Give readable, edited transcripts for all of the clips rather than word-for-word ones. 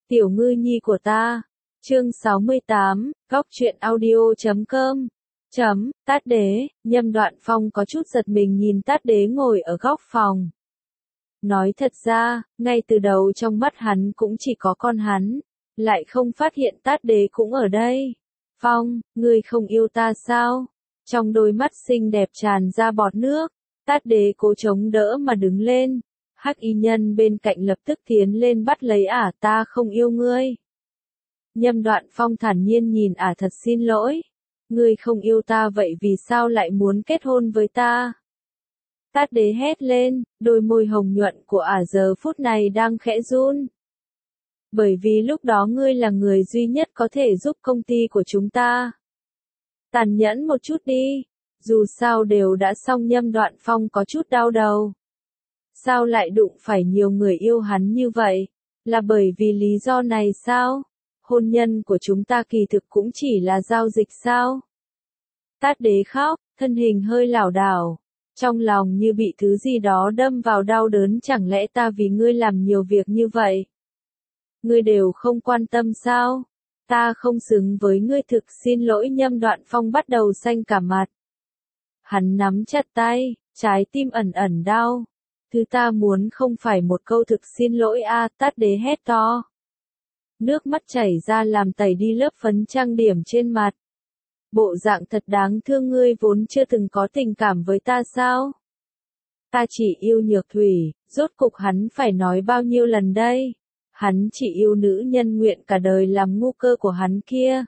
Tiểu ngư nhi của ta. Chương 68, góc truyện audio.com. Tát đế, Nhâm Đoạn Phong có chút giật mình nhìn Tát đế ngồi ở góc phòng. Nói thật ra, ngay từ đầu trong mắt hắn cũng chỉ có con hắn, lại không phát hiện Tát đế cũng ở đây. Phong, ngươi không yêu ta sao? Trong đôi mắt xinh đẹp tràn ra bọt nước, Tát đế cố chống đỡ mà đứng lên. Hắc y nhân bên cạnh lập tức tiến lên bắt lấy ta không yêu ngươi. Nhâm Đoạn Phong thản nhiên nhìn thật xin lỗi. Ngươi không yêu ta vậy vì sao lại muốn kết hôn với ta? Tát đế hét lên, đôi môi hồng nhuận của giờ phút này đang khẽ run. Bởi vì lúc đó ngươi là người duy nhất có thể giúp công ty của chúng ta. Tàn nhẫn một chút đi, dù sao đều đã xong. Nhâm Đoạn Phong có chút đau đầu. Sao lại đụng phải nhiều người yêu hắn như vậy? Là bởi vì lý do này sao? Hôn nhân của chúng ta kỳ thực cũng chỉ là giao dịch sao? Tát đế khóc, thân hình hơi lảo đảo. Trong lòng như bị thứ gì đó đâm vào đau đớn. Chẳng lẽ ta vì ngươi làm nhiều việc như vậy? Ngươi đều không quan tâm sao? Ta không xứng với ngươi, thực xin lỗi. Nhâm Đoạn Phong bắt đầu xanh cả mặt. Hắn nắm chặt tay, trái tim ẩn ẩn đau. Thứ ta muốn không phải một câu thực xin lỗi Tát đế hét to. Nước mắt chảy ra làm tẩy đi lớp phấn trang điểm trên mặt. Bộ dạng thật đáng thương, ngươi vốn chưa từng có tình cảm với ta sao? Ta chỉ yêu Nhược Thủy, rốt cục hắn phải nói bao nhiêu lần đây? Hắn chỉ yêu nữ nhân nguyện cả đời làm ngu cơ của hắn kia.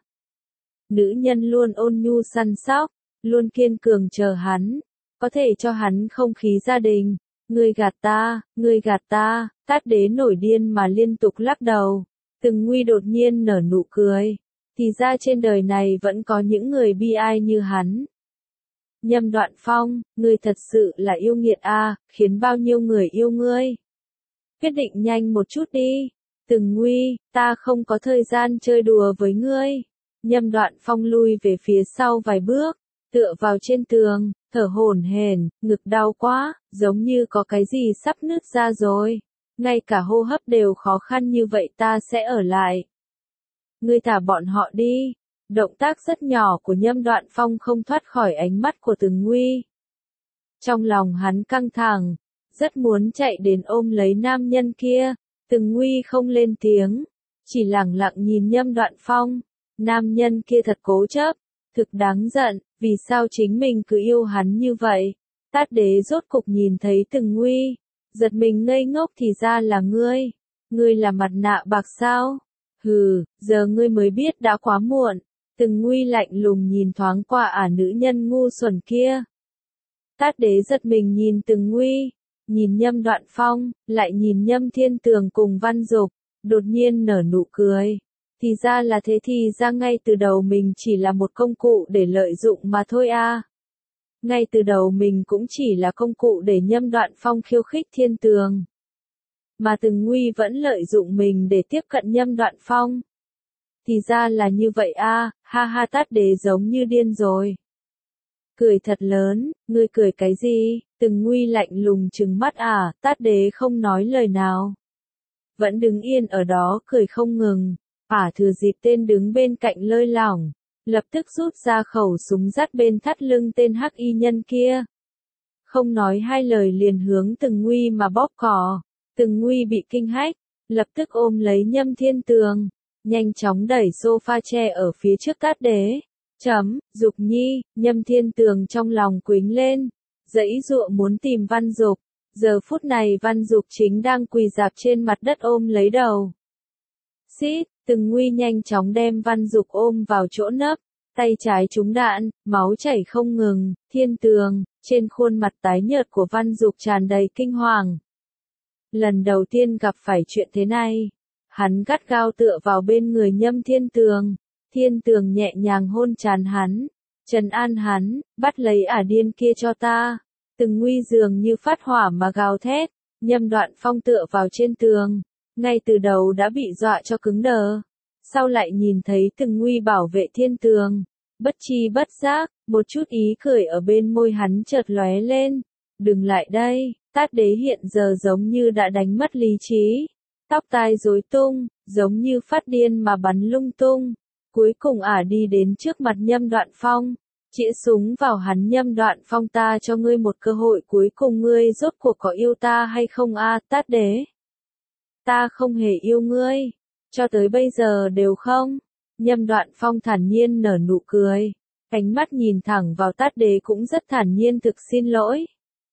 Nữ nhân luôn ôn nhu săn sóc, luôn kiên cường chờ hắn, có thể cho hắn không khí gia đình. Ngươi gạt ta, ngươi gạt ta. Tát đế nổi điên mà liên tục lắc đầu. Từng Nguy đột nhiên nở nụ cười. Thì ra trên đời này vẫn có những người bi ai như hắn. Nhâm Đoạn Phong, ngươi thật sự là yêu nghiệt khiến bao nhiêu người yêu ngươi. Quyết định nhanh một chút đi. Từng Nguy, ta không có thời gian chơi đùa với ngươi. Nhâm Đoạn Phong lui về phía sau vài bước, tựa vào trên tường, thở hổn hển, ngực đau quá, giống như có cái gì sắp nứt ra rồi. Ngay cả hô hấp đều khó khăn như vậy, ta sẽ ở lại. Ngươi thả bọn họ đi. Động tác rất nhỏ của Nhâm Đoạn Phong không thoát khỏi ánh mắt của Từng Nguy. Trong lòng hắn căng thẳng, rất muốn chạy đến ôm lấy nam nhân kia. Từng Nguy không lên tiếng, chỉ lẳng lặng nhìn Nhâm Đoạn Phong. Nam nhân kia thật cố chấp, thực đáng giận, vì sao chính mình cứ yêu hắn như vậy? Tát đế rốt cục nhìn thấy Từng Nguy, giật mình ngây ngốc, thì ra là ngươi. Ngươi là mặt nạ bạc sao? Hừ, giờ ngươi mới biết đã quá muộn. Từng Nguy lạnh lùng nhìn thoáng qua nữ nhân ngu xuẩn kia. Tát đế giật mình nhìn Từng Nguy, nhìn Nhâm Đoạn Phong, lại nhìn Nhâm Thiên Tường cùng Văn Dục, đột nhiên nở nụ cười. Thì ra là thế, thì ra ngay từ đầu mình chỉ là một công cụ để lợi dụng mà thôi Ngay từ đầu mình cũng chỉ là công cụ để Nhâm Đoạn Phong khiêu khích Thiên Tường. Mà Từng Nguy vẫn lợi dụng mình để tiếp cận Nhâm Đoạn Phong. Thì ra là như vậy ha ha. Tát đế giống như điên rồi. Cười thật lớn, ngươi cười cái gì? Từng Nguy lạnh lùng trừng mắt Tát đế không nói lời nào. Vẫn đứng yên ở đó cười không ngừng. Thừa dịp tên đứng bên cạnh lơi lỏng, lập tức rút ra khẩu súng dắt bên thắt lưng tên hắc y nhân kia. Không nói hai lời liền hướng Từng Nguy mà bóp cò. Từng Nguy bị kinh hách, lập tức ôm lấy Nhâm Thiên Tường, nhanh chóng đẩy sofa tre ở phía trước Tát đế. Dục nhi, Nhâm Thiên Tường trong lòng quýnh lên, giãy giụa muốn tìm Văn Dục. Giờ phút này Văn Dục chính đang quỳ rạp trên mặt đất ôm lấy đầu. Xít, Từng Nguy nhanh chóng đem Văn Dục ôm vào chỗ nấp, tay trái trúng đạn, máu chảy không ngừng. Thiên Tường, trên khuôn mặt tái nhợt của Văn Dục tràn đầy kinh hoàng. Lần đầu tiên gặp phải chuyện thế này, hắn gắt gao tựa vào bên người Nhâm Thiên Tường. Thiên Tường nhẹ nhàng hôn trán hắn, trấn an hắn, bắt lấy điên kia cho ta. Từng Nguy dường như phát hỏa mà gào thét. Nhâm Đoạn Phong tựa vào trên tường, ngay từ đầu đã bị dọa cho cứng đờ. Sau lại nhìn thấy Từng Nguy bảo vệ Thiên Tường, bất tri bất giác, một chút ý cười ở bên môi hắn chợt lóe lên. Đừng lại đây. Tát đế hiện giờ giống như đã đánh mất lý trí. tóc tai rối tung, giống như phát điên mà bắn lung tung. Cuối cùng đi đến trước mặt Nhâm Đoạn Phong, chĩa súng vào hắn. Nhâm Đoạn Phong, ta cho ngươi một cơ hội cuối cùng, ngươi rốt cuộc có yêu ta hay không Tát đế? Ta không hề yêu ngươi, cho tới bây giờ đều không. Nhâm Đoạn Phong thản nhiên nở nụ cười, ánh mắt nhìn thẳng vào Tát đế cũng rất thản nhiên, thực xin lỗi.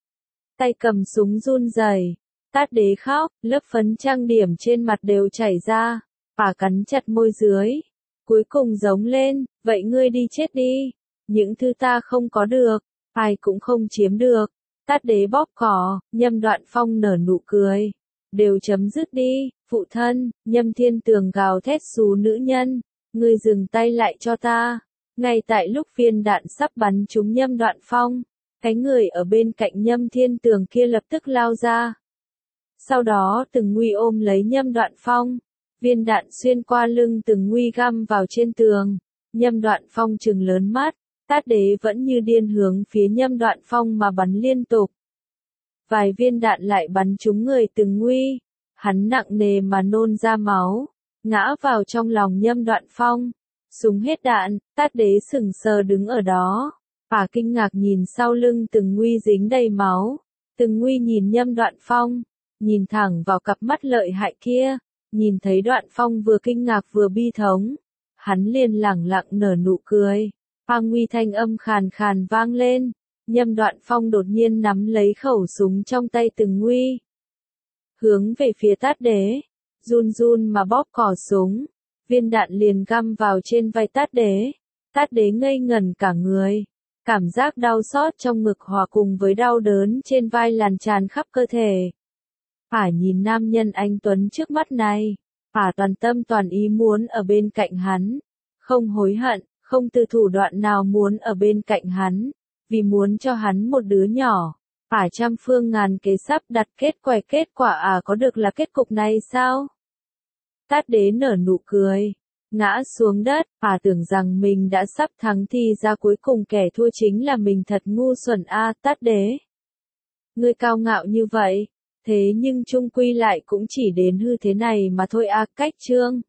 Tay cầm súng run rẩy, Tát đế khóc, lớp phấn trang điểm trên mặt đều chảy ra, cắn chặt môi dưới, cuối cùng giống lên, vậy ngươi đi chết đi, những thứ ta không có được, ai cũng không chiếm được. Tát đế bóp cỏ, Nhâm Đoạn Phong nở nụ cười, đều chấm dứt đi, phụ thân. Nhâm Thiên Tường gào thét, xú nữ nhân, ngươi dừng tay lại cho ta. Ngay tại lúc viên đạn sắp bắn trúng Nhâm Đoạn Phong, cái người ở bên cạnh Nhâm Thiên Tường kia lập tức lao ra. Sau đó Từng Nguy ôm lấy Nhâm Đoạn Phong, viên đạn xuyên qua lưng Từng Nguy găm vào trên tường. Nhâm Đoạn Phong trừng lớn mắt, Tát đế vẫn như điên hướng phía Nhâm Đoạn Phong mà bắn liên tục. Vài viên đạn lại bắn trúng người Từng Nguy, hắn nặng nề mà nôn ra máu, ngã vào trong lòng Nhâm Đoạn Phong. Súng hết đạn, Tát đế sững sờ đứng ở đó, kinh ngạc nhìn sau lưng Từng Nguy dính đầy máu. Từng Nguy nhìn Nhâm Đoạn Phong, nhìn thẳng vào cặp mắt lợi hại kia, nhìn thấy Đoạn Phong vừa kinh ngạc vừa bi thống, hắn liền lẳng lặng nở nụ cười. Nguy thanh âm khàn khàn vang lên, Nhâm Đoạn Phong đột nhiên nắm lấy khẩu súng trong tay Từng Nguy, hướng về phía Tát đế, run run mà bóp cò súng, viên đạn liền găm vào trên vai Tát đế. Tát đế ngây ngẩn cả người, cảm giác đau xót trong ngực hòa cùng với đau đớn trên vai lan tràn khắp cơ thể. Nhìn nam nhân anh tuấn trước mắt này, toàn tâm toàn ý muốn ở bên cạnh hắn, không hối hận, không từ thủ đoạn nào muốn ở bên cạnh hắn, vì muốn cho hắn một đứa nhỏ. Trăm phương ngàn kế sắp đặt kết quả có được là kết cục này sao? Tát đế nở nụ cười, ngã xuống đất, tưởng rằng mình đã sắp thắng thì ra cuối cùng kẻ thua chính là mình, thật ngu xuẩn Tát đế. Ngươi cao ngạo như vậy, thế nhưng chung quy lại cũng chỉ đến hư thế này mà thôi Cách Chương